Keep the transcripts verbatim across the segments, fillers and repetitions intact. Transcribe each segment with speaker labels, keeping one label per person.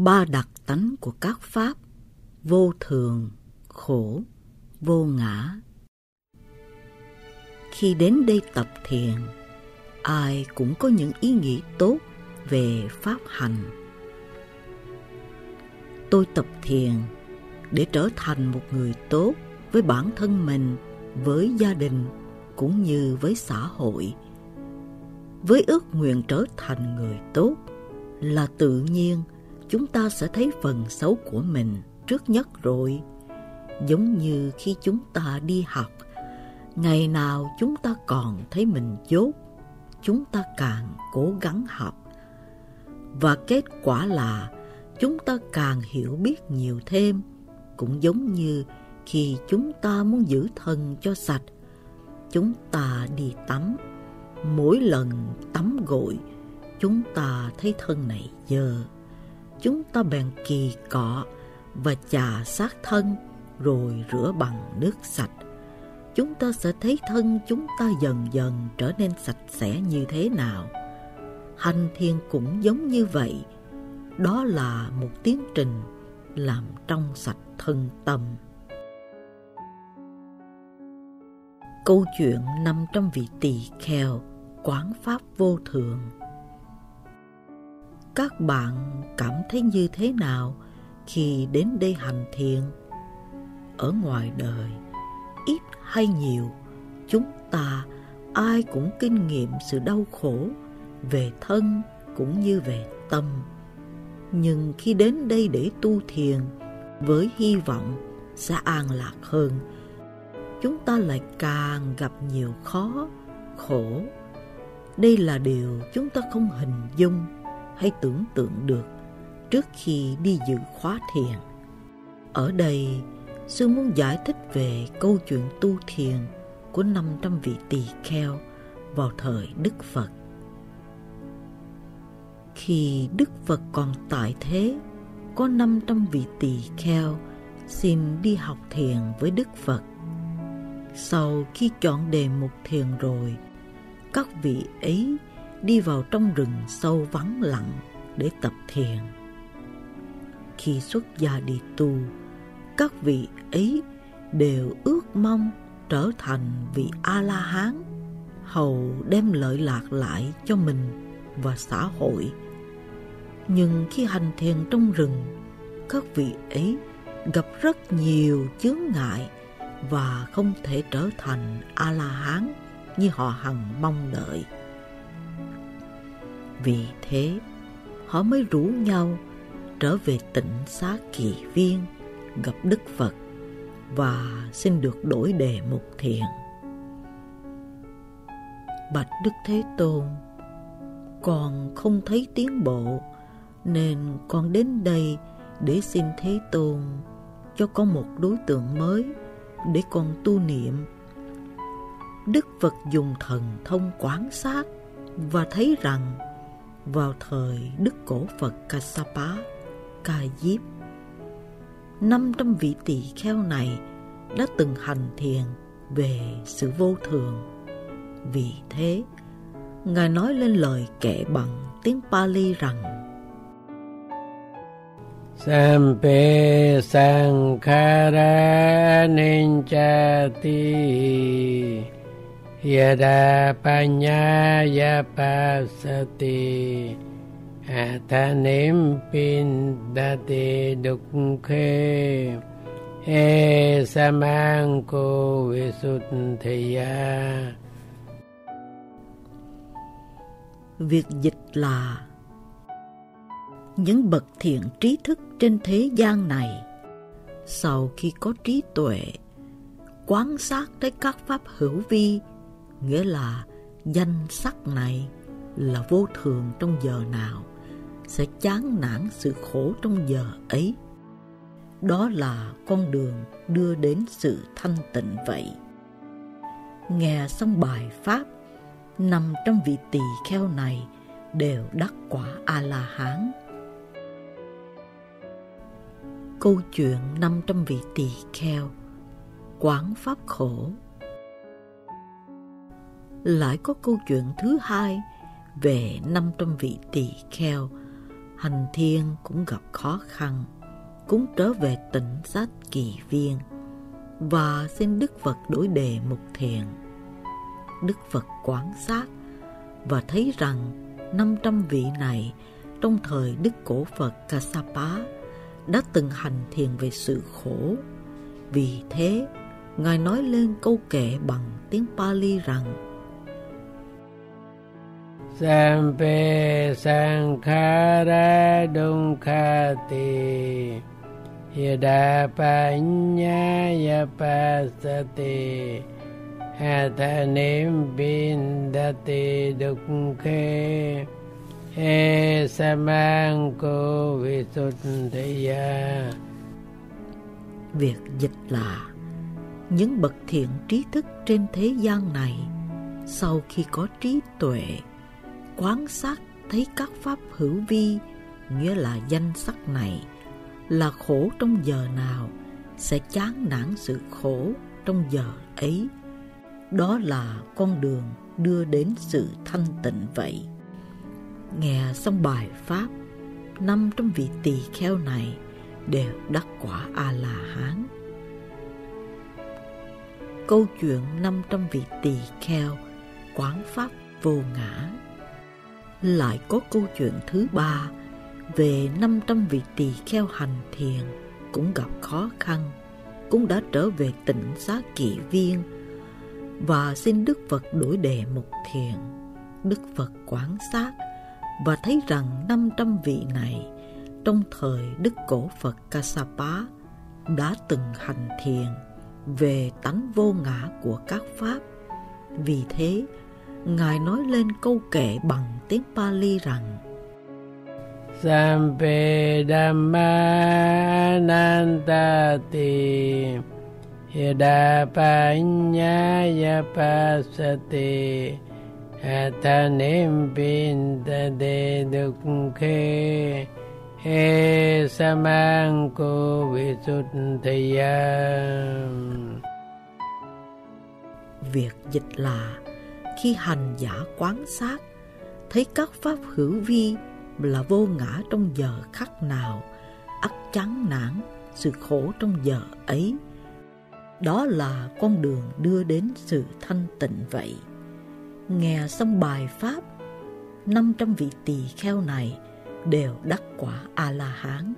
Speaker 1: Ba đặc tánh của các pháp: vô thường, khổ, vô ngã. Khi đến đây tập thiền, ai cũng có những ý nghĩ tốt về pháp hành. Tôi tập thiền để trở thành một người tốt với bản thân mình, với gia đình cũng như với xã hội. Với ước nguyện trở thành người tốt là tự nhiên chúng ta sẽ thấy phần xấu của mình trước nhất rồi. Giống như khi chúng ta đi học, ngày nào chúng ta còn thấy mình dốt, chúng ta càng cố gắng học. Và kết quả là chúng ta càng hiểu biết nhiều thêm. Cũng giống như khi chúng ta muốn giữ thân cho sạch, chúng ta đi tắm. Mỗi lần tắm gội, chúng ta thấy thân này dơ. Chúng ta bèn kỳ cọ và chà sát thân, rồi rửa bằng nước sạch. Chúng ta sẽ thấy thân chúng ta dần dần trở nên sạch sẽ như thế nào. Hành thiền cũng giống như vậy. Đó là một tiến trình làm trong sạch thân tâm. Câu chuyện năm trăm vị tỳ kheo quán pháp vô thường. Các bạn cảm thấy như thế nào khi đến đây hành thiền? Ở ngoài đời, ít hay nhiều, chúng ta ai cũng kinh nghiệm sự đau khổ về thân cũng như về tâm. Nhưng khi đến đây để tu thiền với hy vọng sẽ an lạc hơn, chúng ta lại càng gặp nhiều khó, khổ. Đây là điều chúng ta không hình dung hay tưởng tượng được trước khi đi dự khóa thiền. Ở đây, sư muốn giải thích về câu chuyện tu thiền của năm trăm vị tỳ kheo vào thời Đức Phật. Khi Đức Phật còn tại thế, có năm trăm vị tỳ kheo xin đi học thiền với Đức Phật. Sau khi chọn đề mục thiền rồi, các vị ấy đi vào trong rừng sâu vắng lặng để tập thiền. Khi xuất gia đi tu, các vị ấy đều ước mong trở thành vị A-la-hán, hầu đem lợi lạc lại cho mình và xã hội. Nhưng khi hành thiền trong rừng, các vị ấy gặp rất nhiều chướng ngại và không thể trở thành A-la-hán như họ hằng mong đợi. Vì thế, họ mới rủ nhau trở về tỉnh xá Kỳ Viên gặp Đức Phật và xin được đổi đề mục thiền. Bạch Đức Thế Tôn, con không thấy tiến bộ, nên con đến đây để xin Thế Tôn cho con một đối tượng mới để con tu niệm. Đức Phật dùng thần thông quán sát và thấy rằng vào thời Đức Cổ Phật Kassapa, Ca Diếp, năm trăm vị tỳ kheo này đã từng hành thiền về sự vô thường. Vì thế, Ngài nói lên lời kệ bằng tiếng Pali rằng:
Speaker 2: Sampe sankhara ninchati yada panyaya pasati atanim pindati dukkhe e samanko visuddhaya.
Speaker 1: Việc dịch là: những bậc thiện trí thức trên thế gian này, sau khi có trí tuệ, quán sát tới các pháp hữu vi, nghĩa là danh sắc này là vô thường trong giờ nào, sẽ chán nản sự khổ trong giờ ấy. Đó là con đường đưa đến sự thanh tịnh vậy. Nghe xong bài pháp, năm trăm vị tỳ kheo này đều đắc quả A-la-hán. Câu chuyện năm trăm vị tỳ kheo quán pháp khổ. Lại có câu chuyện thứ hai về năm trăm vị tỳ kheo hành thiền cũng gặp khó khăn, cũng trở về tỉnh Sát Kỳ Viên và xin Đức Phật đổi đề mục thiền. Đức Phật quan sát và thấy rằng năm trăm vị này trong thời Đức Cổ Phật Kassapa đã từng hành thiền về sự khổ. Vì thế, Ngài nói lên câu kệ bằng tiếng Pali rằng:
Speaker 2: Sampe sankhara dunkhati yada panyaya pasati atanim bindati dukkhe e samanko visuddhaya.
Speaker 1: Việc dịch là: những bậc thiện trí thức trên thế gian này, sau khi có trí tuệ, quán sát thấy các pháp hữu vi, nghĩa là danh sắc này, là khổ trong giờ nào, sẽ chán nản sự khổ trong giờ ấy. Đó là con đường đưa đến sự thanh tịnh vậy. Nghe xong bài pháp, năm trong vị tỳ kheo này đều đắc quả A-la-hán. Câu chuyện năm trăm vị tỳ kheo quán pháp vô ngã. Lại có câu chuyện thứ ba về năm trăm vị tỳ kheo hành thiền cũng gặp khó khăn, cũng đã trở về tỉnh Xá Kỵ Viên và xin Đức Phật đổi đề mục thiền. Đức Phật quan sát và thấy rằng năm trăm vị này trong thời Đức Cổ Phật Kassapa đã từng hành thiền về tánh vô ngã của các pháp. Vì thế, Ngài nói lên câu kệ bằng tiếng Pali rằng:
Speaker 2: Sampe Dhamma Nantati Yada Panyaya Pasati Atanim Bindade Dukkhe He Samanko Visuddhaya.
Speaker 1: Việc dịch là: khi hành giả quán sát thấy các pháp hữu vi là vô ngã trong giờ khắc nào, ắt chán nản sự khổ trong giờ ấy. Đó là con đường đưa đến sự thanh tịnh vậy. Nghe xong bài pháp, năm trăm vị tỳ kheo này đều đắc quả A-la-hán.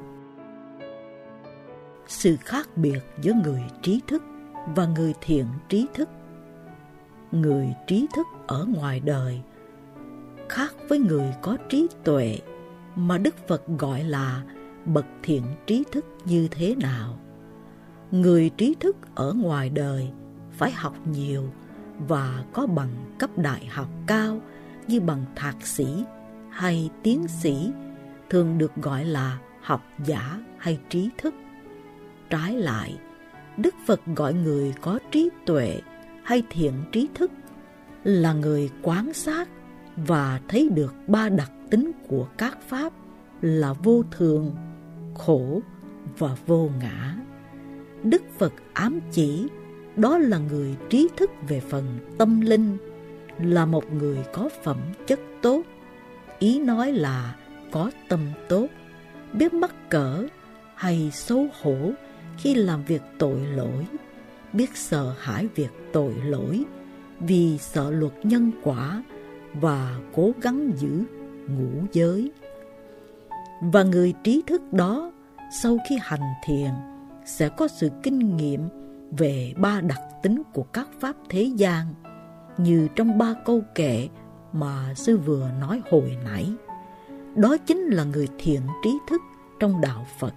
Speaker 1: Sự khác biệt giữa người trí thức và người thiện trí thức. Người trí thức ở ngoài đời khác với người có trí tuệ mà Đức Phật gọi là bậc thiện trí thức như thế nào. Người trí thức ở ngoài đời phải học nhiều và có bằng cấp đại học cao như bằng thạc sĩ hay tiến sĩ, thường được gọi là học giả hay trí thức. Trái lại, Đức Phật gọi người có trí tuệ hay thiện trí thức là người quán sát và thấy được ba đặc tính của các pháp là vô thường, khổ và vô ngã. Đức Phật ám chỉ đó là người trí thức về phần tâm linh, là một người có phẩm chất tốt, ý nói là có tâm tốt, biết mắc cỡ hay xấu hổ khi làm việc tội lỗi, biết sợ hãi việc tội lỗi vì sợ luật nhân quả và cố gắng giữ ngũ giới. Và người trí thức đó sau khi hành thiền sẽ có sự kinh nghiệm về ba đặc tính của các pháp thế gian, như trong ba câu kệ mà sư vừa nói hồi nãy. Đó chính là người thiện trí thức trong đạo Phật.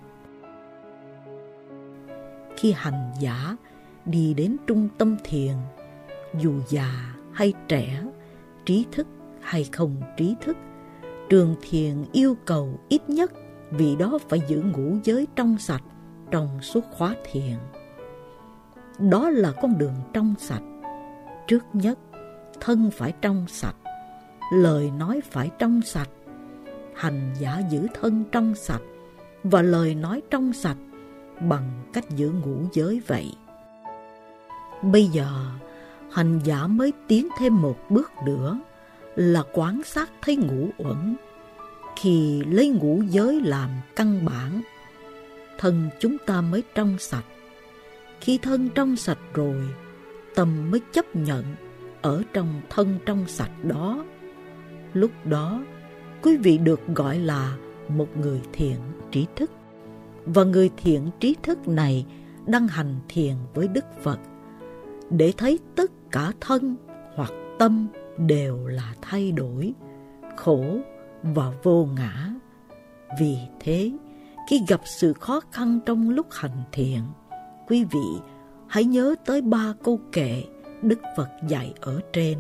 Speaker 1: Khi hành giả đi đến trung tâm thiền, dù già hay trẻ, trí thức hay không trí thức, trường thiền yêu cầu ít nhất vì đó phải giữ ngũ giới trong sạch trong suốt khóa thiền. Đó là con đường trong sạch. Trước nhất, thân phải trong sạch, lời nói phải trong sạch. Hành giả giữ thân trong sạch và lời nói trong sạch bằng cách giữ ngũ giới vậy. Bây giờ, hành giả mới tiến thêm một bước nữa là quán sát thấy ngũ uẩn. khi lấy ngũ giới làm căn bản, thân chúng ta mới trong sạch. Khi thân trong sạch rồi, tâm mới chấp nhận ở trong thân trong sạch đó. Lúc đó, quý vị được gọi là một người thiện trí thức. Và người thiện trí thức này đang hành thiền với Đức Phật để thấy tất cả thân hoặc tâm đều là thay đổi, khổ và vô ngã. Vì thế, khi gặp sự khó khăn trong lúc hành thiền, quý vị hãy nhớ tới ba câu kệ Đức Phật dạy ở trên.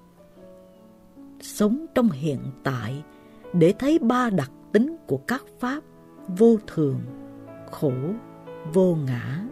Speaker 1: Sống trong hiện tại để thấy ba đặc tính của các pháp vô thường, khổ, vô ngã.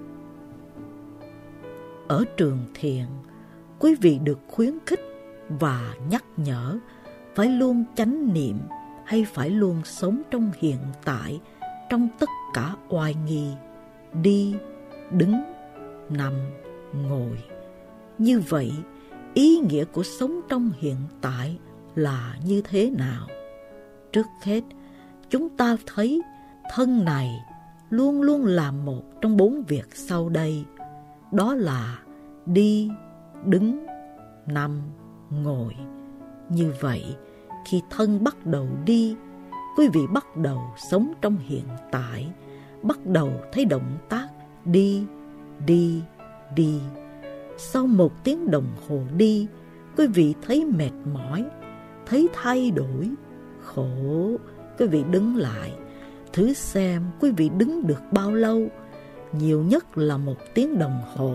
Speaker 1: Ở trường thiền, quý vị được khuyến khích và nhắc nhở phải luôn chánh niệm hay phải luôn sống trong hiện tại trong tất cả oai nghi, đi, đứng, nằm, ngồi. Như vậy, ý nghĩa của sống trong hiện tại là như thế nào? Trước hết, chúng ta thấy thân này luôn luôn làm một trong bốn việc sau đây. Đó là đi, đứng, nằm, ngồi. Như vậy, khi thân bắt đầu đi, quý vị bắt đầu sống trong hiện tại, bắt đầu thấy động tác đi, đi, đi. Sau một tiếng đồng hồ đi, quý vị thấy mệt mỏi, thấy thay đổi, khổ. Quý vị đứng lại, thử xem quý vị đứng được bao lâu, nhiều nhất là một tiếng đồng hồ.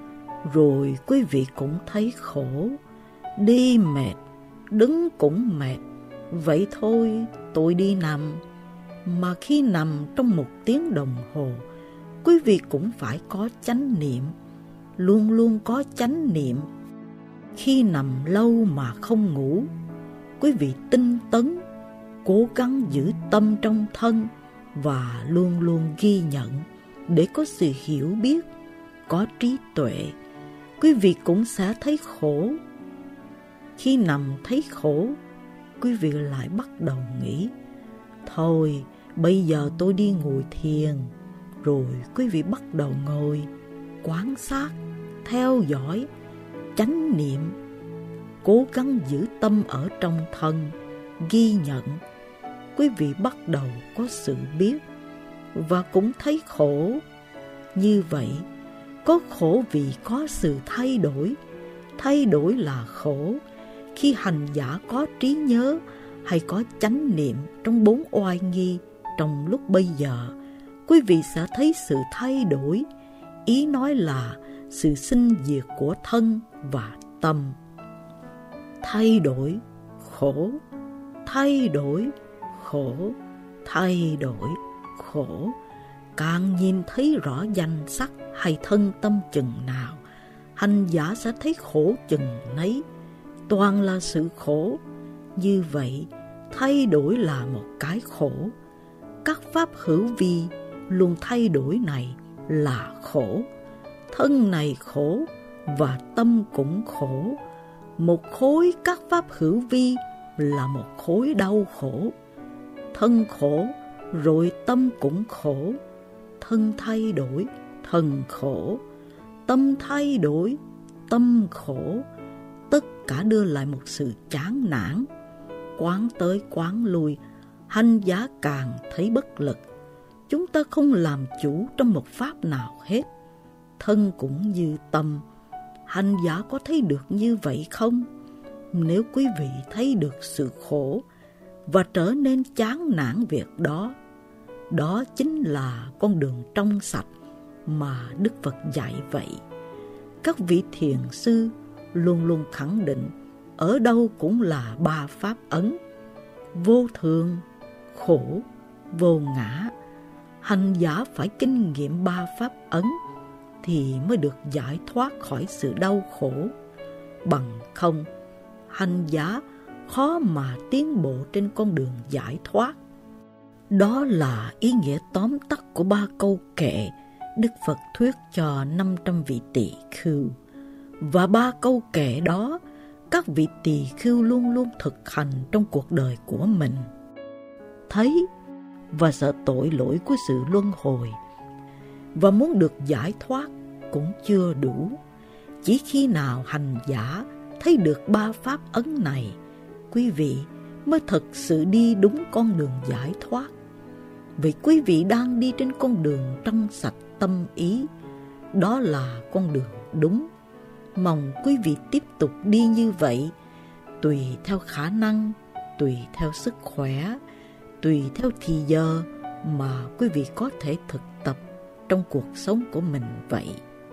Speaker 1: Rồi quý vị cũng thấy khổ, đi mệt, đứng cũng mệt. Vậy thôi, tôi đi nằm. Mà khi nằm trong một tiếng đồng hồ, quý vị cũng phải có chánh niệm, luôn luôn có chánh niệm. Khi nằm lâu mà không ngủ, quý vị tinh tấn, cố gắng giữ tâm trong thân và luôn luôn ghi nhận để có sự hiểu biết, có trí tuệ. Quý vị cũng sẽ thấy khổ. Khi nằm thấy khổ, quý vị lại bắt đầu nghĩ, thôi bây giờ tôi đi ngồi thiền. Rồi quý vị bắt đầu ngồi, quan sát, theo dõi, chánh niệm, cố gắng giữ tâm ở trong thân, ghi nhận. Quý vị bắt đầu có sự biết và cũng thấy khổ. Như vậy, có khổ vì có sự thay đổi. Thay đổi là khổ. Khi hành giả có trí nhớ hay có chánh niệm trong bốn oai nghi trong lúc bây giờ, quý vị sẽ thấy sự thay đổi. Ý nói là sự sinh diệt của thân và tâm. Thay đổi, khổ, thay đổi, khổ, thay đổi, khổ. Càng nhìn thấy rõ danh sắc hay thân tâm chừng nào, hành giả sẽ thấy khổ chừng nấy. Toàn là sự khổ. Như vậy, thay đổi là một cái khổ. Các pháp hữu vi luôn thay đổi này là khổ. Thân này khổ và tâm cũng khổ. Một khối các pháp hữu vi là một khối đau khổ. Thân khổ rồi tâm cũng khổ. Thân thay đổi, thân khổ. Tâm thay đổi, tâm khổ. Tất cả đưa lại một sự chán nản. Quán tới quán lui, hành giả càng thấy bất lực. Chúng ta không làm chủ trong một pháp nào hết. Thân cũng như tâm. Hành giả có thấy được như vậy không? Nếu quý vị thấy được sự khổ và trở nên chán nản việc đó, đó chính là con đường trong sạch mà Đức Phật dạy vậy. Các vị thiền sư luôn luôn khẳng định ở đâu cũng là ba pháp ấn: vô thường, khổ, vô ngã. Hành giả phải kinh nghiệm ba pháp ấn thì mới được giải thoát khỏi sự đau khổ. Bằng không, hành giả khó mà tiến bộ trên con đường giải thoát. Đó là ý nghĩa tóm tắt của ba câu kệ Đức Phật thuyết cho năm trăm vị tỳ khưu. Và ba câu kệ đó, các vị tỳ khưu luôn luôn thực hành trong cuộc đời của mình. thấy và sợ tội lỗi của sự luân hồi. Và muốn được giải thoát cũng chưa đủ. Chỉ khi nào hành giả thấy được ba pháp ấn này, quý vị mới thực sự đi đúng con đường giải thoát. Vì quý vị đang đi trên con đường trong sạch tâm ý. Đó là con đường đúng. Mong quý vị tiếp tục đi như vậy, tùy theo khả năng, tùy theo sức khỏe, tùy theo thì giờ mà quý vị có thể thực tập trong cuộc sống của mình vậy.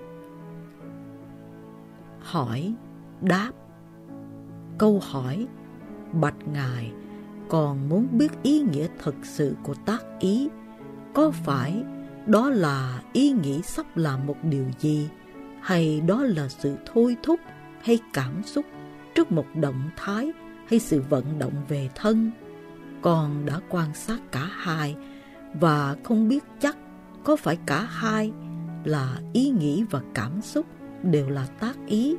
Speaker 1: Hỏi, đáp. Câu hỏi: bạch Ngài, còn muốn biết ý nghĩa thực sự của tác ý. Có phải đó là ý nghĩ sắp làm một điều gì, hay đó là sự thôi thúc hay cảm xúc trước một động thái hay sự vận động về thân? Con đã quan sát cả hai và không biết chắc có phải cả hai là ý nghĩ và cảm xúc đều là tác ý.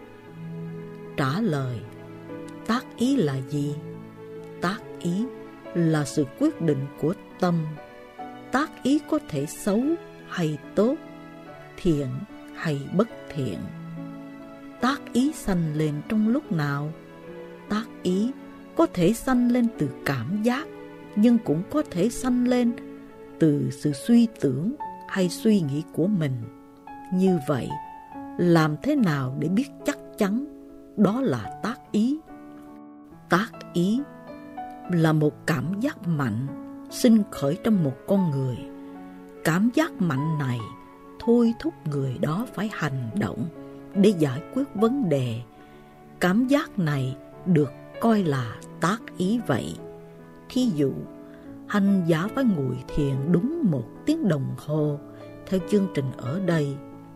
Speaker 1: Trả lời: tác ý là gì? Tác ý là sự quyết định của tâm. Tác ý có thể xấu hay tốt, thiện hay bất thiện. Tác ý sanh lên trong lúc nào? Tác ý có thể sanh lên từ cảm giác, nhưng cũng có thể sanh lên từ sự suy tưởng hay suy nghĩ của mình. Như vậy, làm thế nào để biết chắc chắn đó là tác ý? Tác ý là một cảm giác mạnh sinh khởi trong một con người. Cảm giác mạnh này thôi thúc người đó phải hành động để giải quyết vấn đề. Cảm giác này được coi là tác ý vậy. Thí dụ, hành giả phải ngồi thiền đúng một tiếng đồng hồ theo chương trình ở đây.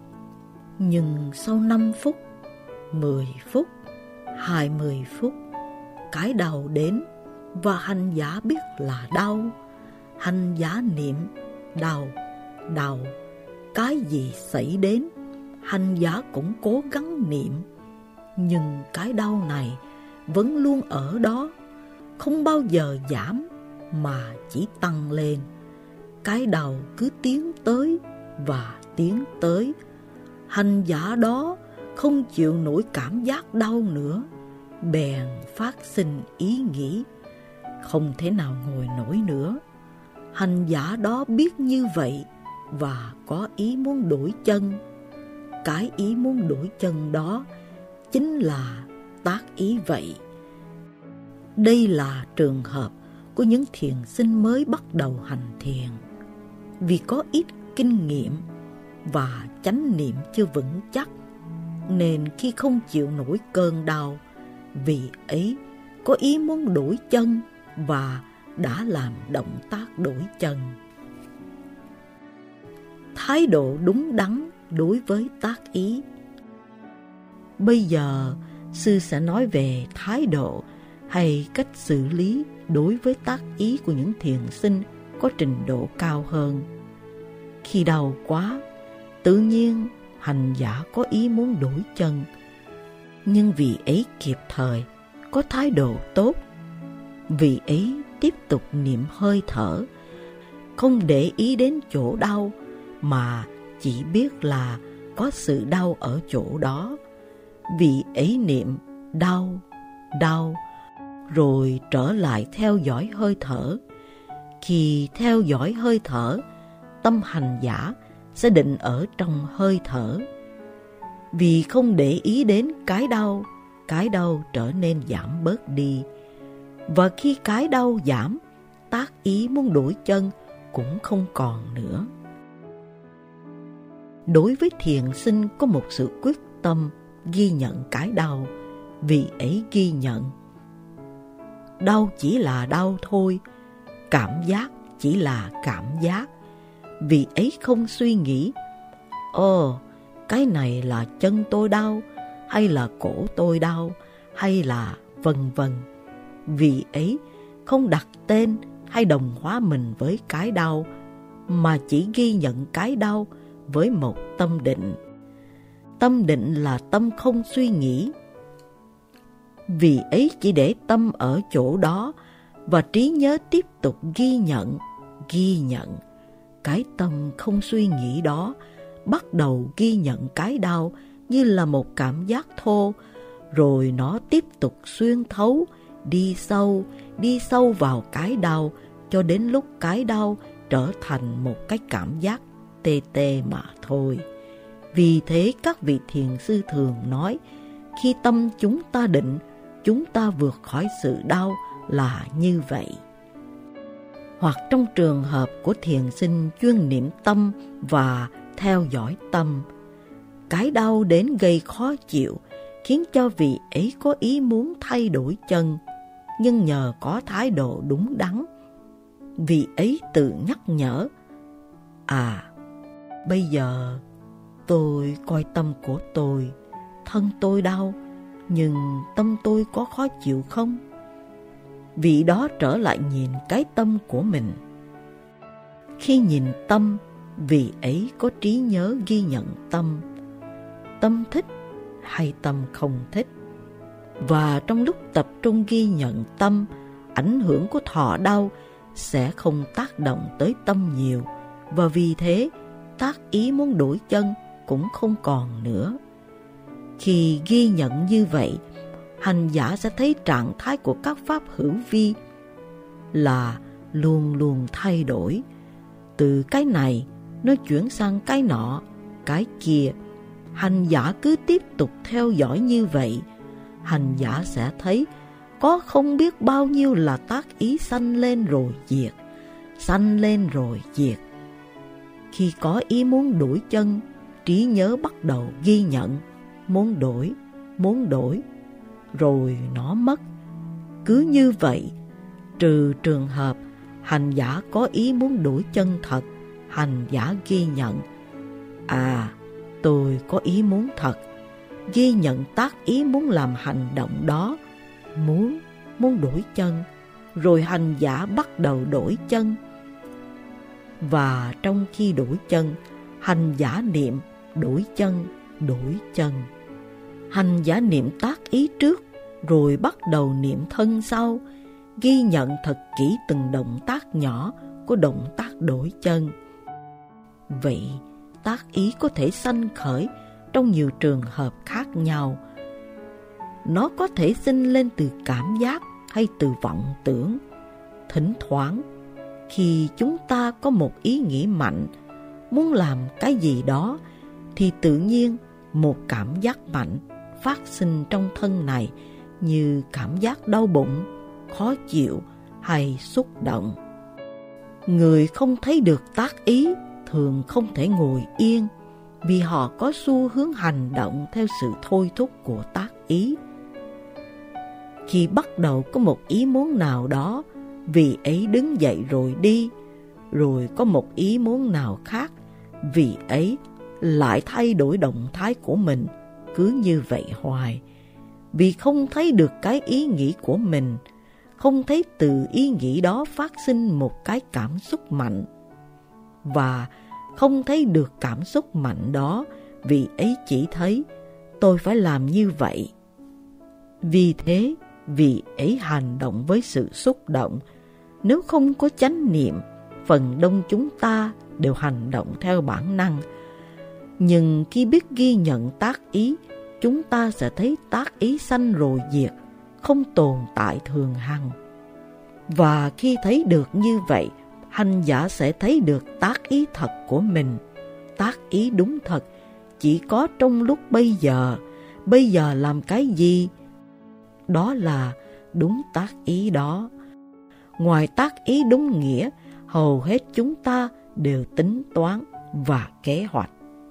Speaker 1: Nhưng sau năm phút, mười phút, hai mươi phút, cái đau đến và hành giả biết là đau. Hành giả niệm đau, đau. Cái gì xảy đến, hành giả cũng cố gắng niệm. Nhưng cái đau này vẫn luôn ở đó, không bao giờ giảm mà chỉ tăng lên. Cái đau cứ tiến tới và tiến tới. Hành giả đó không chịu nổi cảm giác đau nữa, bèn phát sinh ý nghĩ không thể nào ngồi nổi nữa. Hành giả đó biết như vậy và có ý muốn đổi chân. Cái ý muốn đổi chân đó chính là tác ý vậy. Đây là trường hợp của những thiền sinh mới bắt đầu hành thiền. Vì có ít kinh nghiệm và chánh niệm chưa vững chắc, nên khi không chịu nổi cơn đau, vì ấy có ý muốn đổi chân và đã làm động tác đổi chân. Thái độ đúng đắn đối với tác ý. Bây giờ, sư sẽ nói về thái độ hay cách xử lý đối với tác ý của những thiền sinh có trình độ cao hơn. Khi đau quá, tự nhiên hành giả có ý muốn đổi chân, nhưng vì ấy kịp thời, có thái độ tốt. Vì ấy tiếp tục niệm hơi thở, không để ý đến chỗ đau mà chỉ biết là có sự đau ở chỗ đó. Vì ấy niệm đau, đau, rồi trở lại theo dõi hơi thở. Khi theo dõi hơi thở, tâm hành giả sẽ định ở trong hơi thở. Vì không để ý đến cái đau, cái đau trở nên giảm bớt đi. Và khi cái đau giảm, tác ý muốn đổi chân cũng không còn nữa. Đối với thiền sinh có một sự quyết tâm ghi nhận cái đau, vì ấy ghi nhận. Đau chỉ là đau thôi, cảm giác chỉ là cảm giác. Vì ấy không suy nghĩ, ồ, cái này là chân tôi đau, hay là cổ tôi đau, hay là vân vân. Vì ấy không đặt tên hay đồng hóa mình với cái đau, mà chỉ ghi nhận cái đau với một tâm định. Tâm định là tâm không suy nghĩ. Vì ấy chỉ để tâm ở chỗ đó và trí nhớ tiếp tục ghi nhận, ghi nhận. Cái tâm không suy nghĩ đó bắt đầu ghi nhận cái đau như là một cảm giác thô, rồi nó tiếp tục xuyên thấu, đi sâu, đi sâu vào cái đau cho đến lúc cái đau trở thành một cái cảm giác tê tê mà thôi. Vì thế các vị thiền sư thường nói, khi tâm chúng ta định, chúng ta vượt khỏi sự đau là như vậy. Hoặc trong trường hợp của thiền sinh chuyên niệm tâm và theo dõi tâm, cái đau đến gây khó chịu khiến cho vị ấy có ý muốn thay đổi chân, nhưng nhờ có thái độ đúng đắn, vị ấy tự nhắc nhở, à, bây giờ tôi coi tâm của tôi, thân tôi đau, nhưng tâm tôi có khó chịu không? Vị đó trở lại nhìn cái tâm của mình. Khi nhìn tâm, vị ấy có trí nhớ ghi nhận tâm, tâm thích hay tâm không thích. Và trong lúc tập trung ghi nhận tâm, ảnh hưởng của thọ đau sẽ không tác động tới tâm nhiều, và vì thế tác ý muốn đổi chân cũng không còn nữa. Khi ghi nhận như vậy, hành giả sẽ thấy trạng thái của các pháp hữu vi là luôn luôn thay đổi. Từ cái này nó chuyển sang cái nọ, cái kia. Hành giả cứ tiếp tục theo dõi như vậy, hành giả sẽ thấy có không biết bao nhiêu là tác ý sanh lên rồi diệt, sanh lên rồi diệt. Khi có ý muốn đổi chân, trí nhớ bắt đầu ghi nhận, muốn đổi, muốn đổi, rồi nó mất. Cứ như vậy, trừ trường hợp hành giả có ý muốn đổi chân thật, hành giả ghi nhận, à, tôi có ý muốn thật, ghi nhận tác ý muốn làm hành động đó, muốn, muốn đổi chân, rồi hành giả bắt đầu đổi chân. Và trong khi đổi chân, hành giả niệm đổi chân, đổi chân. Hành giả niệm tác ý trước, rồi bắt đầu niệm thân sau, ghi nhận thật kỹ từng động tác nhỏ của động tác đổi chân. Vậy, tác ý có thể sanh khởi trong nhiều trường hợp khác nhau. Nó có thể sinh lên từ cảm giác hay từ vọng tưởng. Thỉnh thoảng, khi chúng ta có một ý nghĩ mạnh, muốn làm cái gì đó, thì tự nhiên một cảm giác mạnh phát sinh trong thân này, như cảm giác đau bụng, khó chịu hay xúc động. Người không thấy được tác ý thường không thể ngồi yên, vì họ có xu hướng hành động theo sự thôi thúc của tác ý. Khi bắt đầu có một ý muốn nào đó, vị ấy đứng dậy rồi đi, rồi có một ý muốn nào khác, vị ấy lại thay đổi động thái của mình, cứ như vậy hoài. Vì không thấy được cái ý nghĩ của mình, không thấy từ ý nghĩ đó phát sinh một cái cảm xúc mạnh, và không thấy được cảm xúc mạnh đó, vị ấy chỉ thấy tôi phải làm như vậy. Vì thế, vị ấy hành động với sự xúc động. Nếu không có chánh niệm, phần đông chúng ta đều hành động theo bản năng. Nhưng khi biết ghi nhận tác ý, chúng ta sẽ thấy tác ý sanh rồi diệt, không tồn tại thường hằng. Và khi thấy được như vậy, hành giả sẽ thấy được tác ý thật của mình. Tác ý đúng thật chỉ có trong lúc bây giờ. Bây giờ làm cái gì? Đó là đúng tác ý đó. Ngoài tác ý đúng nghĩa, hầu hết chúng ta đều tính toán và kế hoạch.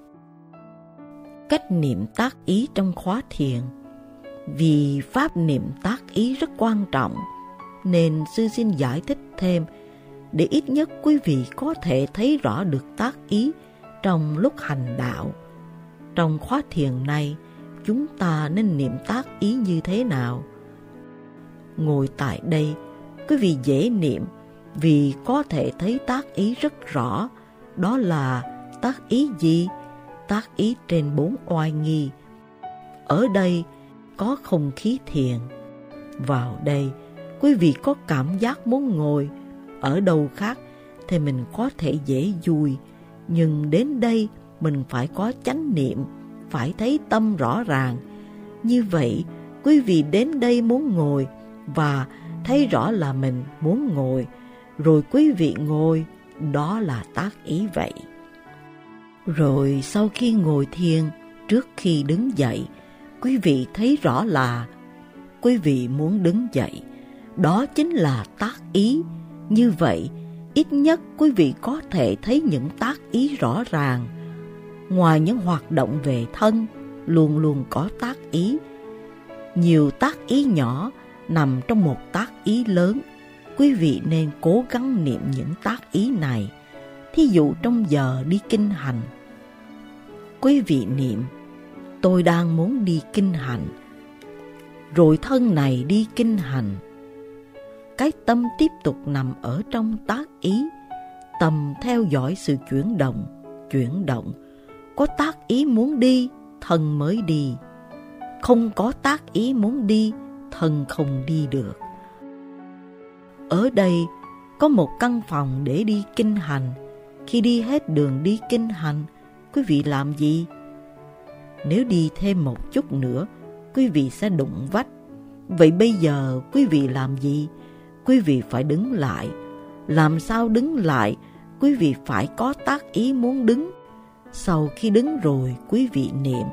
Speaker 1: Cách niệm tác ý trong khóa thiền. Vì pháp niệm tác ý rất quan trọng, nên sư xin giải thích thêm để ít nhất quý vị có thể thấy rõ được tác ý trong lúc hành đạo. Trong khóa thiền này, chúng ta nên niệm tác ý như thế nào? Ngồi tại đây, quý vị dễ niệm vì có thể thấy tác ý rất rõ. Đó là tác ý gì? Tác ý trên bốn oai nghi. Ở đây có không khí thiền. Vào đây quý vị có cảm giác muốn ngồi ở đâu khác thì mình có thể dễ vui, nhưng đến đây mình phải có chánh niệm, phải thấy tâm rõ ràng. Như vậy, quý vị đến đây muốn ngồi và thấy rõ là mình muốn ngồi, rồi quý vị ngồi, đó là tác ý vậy. Rồi sau khi ngồi thiền, trước khi đứng dậy, quý vị thấy rõ là quý vị muốn đứng dậy, đó chính là tác ý. Như vậy, ít nhất quý vị có thể thấy những tác ý rõ ràng. Ngoài những hoạt động về thân, luôn luôn có tác ý. Nhiều tác ý nhỏ nằm trong một tác ý lớn. Quý vị nên cố gắng niệm những tác ý này. Thí dụ trong giờ đi kinh hành, quý vị niệm: tôi đang muốn đi kinh hành. Rồi thân này đi kinh hành. Cái tâm tiếp tục nằm ở trong tác ý. Tâm theo dõi sự chuyển động, chuyển động. Có tác ý muốn đi, thân mới đi. Không có tác ý muốn đi, thân không đi được. Ở đây có một căn phòng để đi kinh hành. Khi đi hết đường đi kinh hành, quý vị làm gì? Nếu đi thêm một chút nữa, quý vị sẽ đụng vách. Vậy bây giờ quý vị làm gì? Quý vị phải đứng lại. Làm sao đứng lại? Quý vị phải có tác ý muốn đứng. Sau khi đứng rồi, quý vị niệm: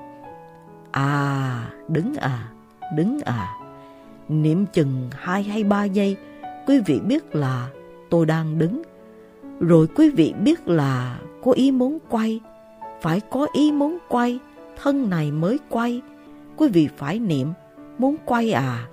Speaker 1: à, đứng à, đứng à. Niệm chừng hai hay ba giây, quý vị biết là tôi đang đứng. Rồi quý vị biết là có ý muốn quay. Phải có ý muốn quay, thân này mới quay. Quý vị phải niệm: muốn quay à.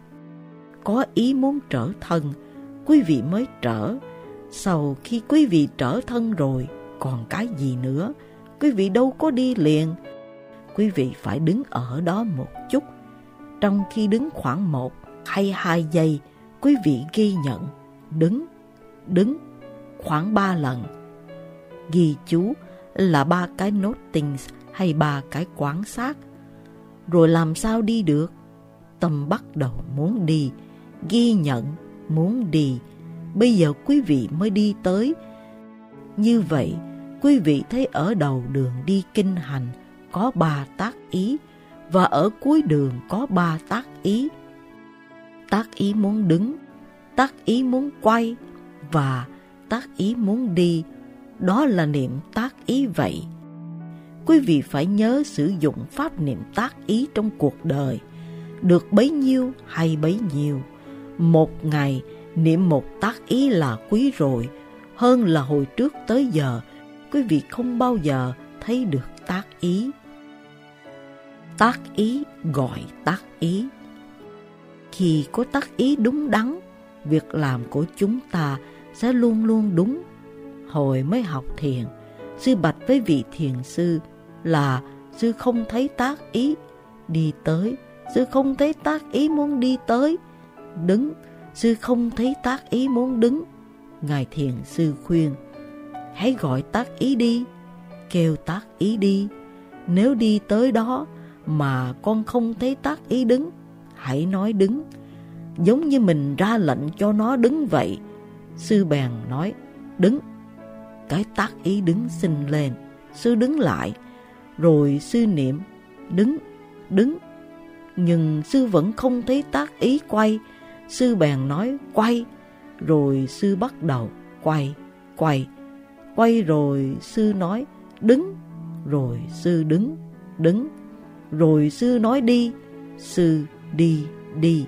Speaker 1: Có ý muốn trở thân, quý vị mới trở. Sau khi quý vị trở thân rồi, còn cái gì nữa? Quý vị đâu có đi liền. Quý vị phải đứng ở đó một chút. Trong khi đứng khoảng một hay hai giây, quý vị ghi nhận: đứng, đứng, khoảng ba lần. Ghi chú là ba cái noting hay ba cái quan sát. Rồi làm sao đi được? Tâm bắt đầu muốn đi, ghi nhận muốn đi. Bây giờ quý vị mới đi tới. Như vậy, quý vị thấy ở đầu đường đi kinh hành có ba tác ý, và ở cuối đường có ba tác ý. Tác ý muốn đứng, tác ý muốn quay, và tác ý muốn đi. Đó là niệm tác ý vậy. Quý vị phải nhớ sử dụng pháp niệm tác ý trong cuộc đời. Được bấy nhiêu hay bấy nhiêu. Một ngày niệm một tác ý là quý rồi. Hơn là hồi trước tới giờ quý vị không bao giờ thấy được tác ý. Tác ý gọi tác ý. Khi có tác ý đúng đắn, việc làm của chúng ta sẽ luôn luôn đúng. Hồi mới học thiền, sư bạch với vị thiền sư là sư không thấy tác ý đi tới. Sư không thấy tác ý muốn đi tới. Đứng, sư không thấy tác ý muốn đứng. Ngài thiền sư khuyên: hãy gọi tác ý đi, kêu tác ý đi. Nếu đi tới đó mà con không thấy tác ý đứng, hãy nói đứng. Giống như mình ra lệnh cho nó đứng vậy. Sư bèn nói: đứng. Cái tác ý đứng sinh lên. Sư đứng lại. Rồi sư niệm: đứng, đứng. Nhưng sư vẫn không thấy tác ý quay. Sư bèn nói: quay. Rồi sư bắt đầu quay, quay. Quay rồi sư nói: đứng. Rồi sư đứng, đứng. Rồi sư nói: đi. Sư đi, đi.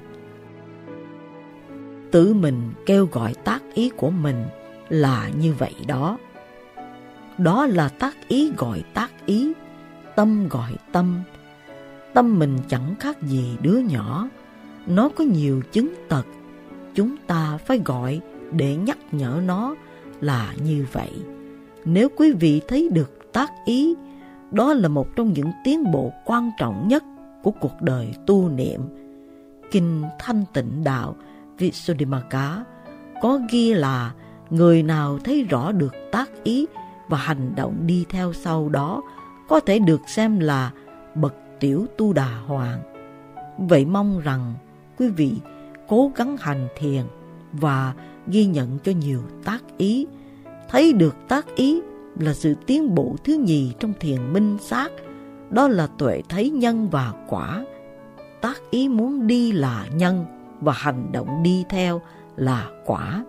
Speaker 1: Tự mình kêu gọi tác ý của mình là như vậy đó. Đó là tác ý gọi tác ý, tâm gọi tâm. Tâm mình chẳng khác gì đứa nhỏ. Nó có nhiều chứng tật. Chúng ta phải gọi để nhắc nhở nó là như vậy. Nếu quý vị thấy được tác ý, đó là một trong những tiến bộ quan trọng nhất của cuộc đời tu niệm. Kinh Thanh Tịnh Đạo Visuddhimagga có ghi là người nào thấy rõ được tác ý và hành động đi theo sau đó có thể được xem là bậc tiểu tu đà hoàng. Vậy mong rằng quý vị cố gắng hành thiền và ghi nhận cho nhiều tác ý. Thấy được tác ý là sự tiến bộ thứ nhì trong thiền minh sát, đó là tuệ thấy nhân và quả. Tác ý muốn đi là nhân và hành động đi theo là quả.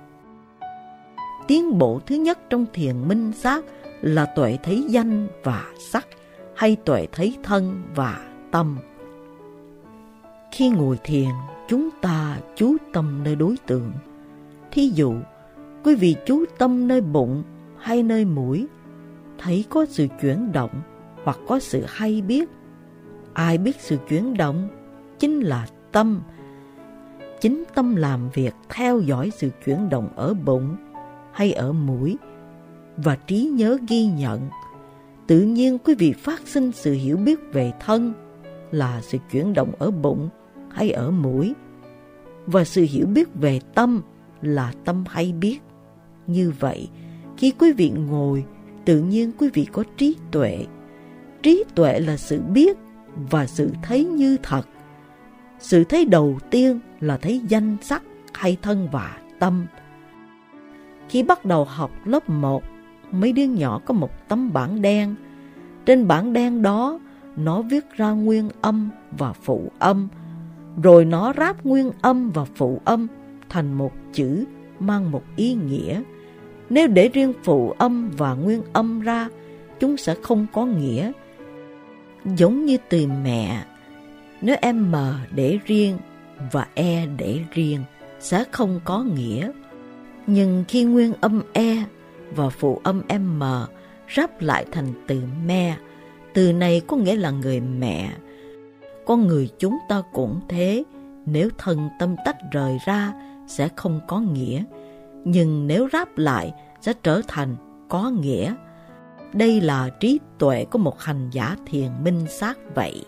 Speaker 1: Tiến bộ thứ nhất trong thiền minh sát là tuệ thấy danh và sắc, hay tuệ thấy thân và tâm. Khi ngồi thiền, chúng ta chú tâm nơi đối tượng. Thí dụ, quý vị chú tâm nơi bụng hay nơi mũi, thấy có sự chuyển động hoặc có sự hay biết. Ai biết sự chuyển động? Chính là tâm. Chính tâm làm việc theo dõi sự chuyển động ở bụng hay ở mũi, và trí nhớ ghi nhận. Tự nhiên quý vị phát sinh sự hiểu biết về thân là sự chuyển động ở bụng hay ở mũi, và sự hiểu biết về tâm là tâm hay biết. Như vậy, khi quý vị ngồi, tự nhiên quý vị có trí tuệ. Trí tuệ là sự biết và sự thấy như thật. Sự thấy đầu tiên là thấy danh sắc hay thân và tâm. Khi bắt đầu học lớp một, mấy đứa nhỏ có một tấm bảng đen. Trên bảng đen đó, nó viết ra nguyên âm và phụ âm, rồi nó ráp nguyên âm và phụ âm thành một chữ mang một ý nghĩa. Nếu để riêng phụ âm và nguyên âm ra, chúng sẽ không có nghĩa. Giống như từ mẹ, nếu em M để riêng và E để riêng sẽ không có nghĩa. Nhưng khi nguyên âm E và phụ âm M ráp lại thành từ me, từ này có nghĩa là người mẹ. Con người chúng ta cũng thế, nếu thân tâm tách rời ra sẽ không có nghĩa, nhưng nếu ráp lại sẽ trở thành có nghĩa. Đây là trí tuệ của một hành giả thiền minh sát vậy.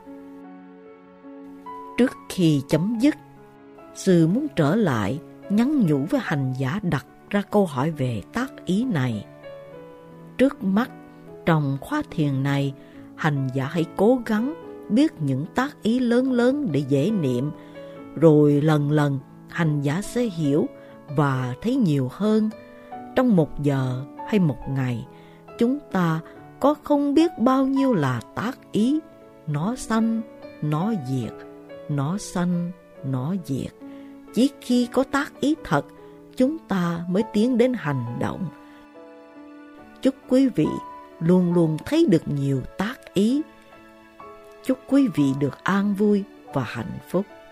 Speaker 1: Trước khi chấm dứt, sư muốn trở lại nhắn nhủ với hành giả đặt ra câu hỏi về tác ý này. Trước mắt, trong khóa thiền này, hành giả hãy cố gắng biết những tác ý lớn lớn để dễ niệm, rồi lần lần hành giả sẽ hiểu và thấy nhiều hơn. Trong một giờ hay một ngày, chúng ta có không biết bao nhiêu là tác ý, nó sanh, nó diệt, nó sanh, nó diệt. Chỉ khi có tác ý thật, chúng ta mới tiến đến hành động. Chúc quý vị luôn luôn thấy được nhiều tác ý. Chúc quý vị được an vui và hạnh phúc.